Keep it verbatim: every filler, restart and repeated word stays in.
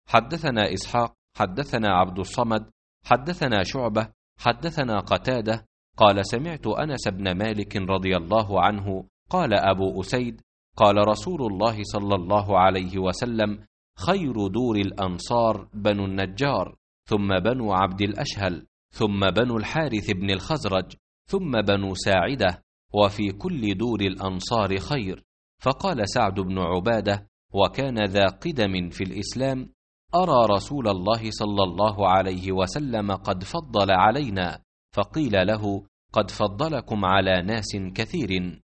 حدثنا إسحاق حدثنا عبد الصمد حدثنا شعبة حدثنا قتادة قال سمعت أنس بن مالك رضي الله عنه قال أبو أسيد قال رسول الله صلى الله عليه وسلم خير دور الأنصار بنو النجار، ثم بنو عبد الأشهل، ثم بنو الحارث بن الخزرج، ثم بنو ساعدة، وفي كل دور الأنصار خير. فقال سعد بن عبادة وكان ذا قدم في الإسلام: أرى رسول الله صلى الله عليه وسلم قد فضل علينا. فقيل له: قد فضلكم على ناس كثير.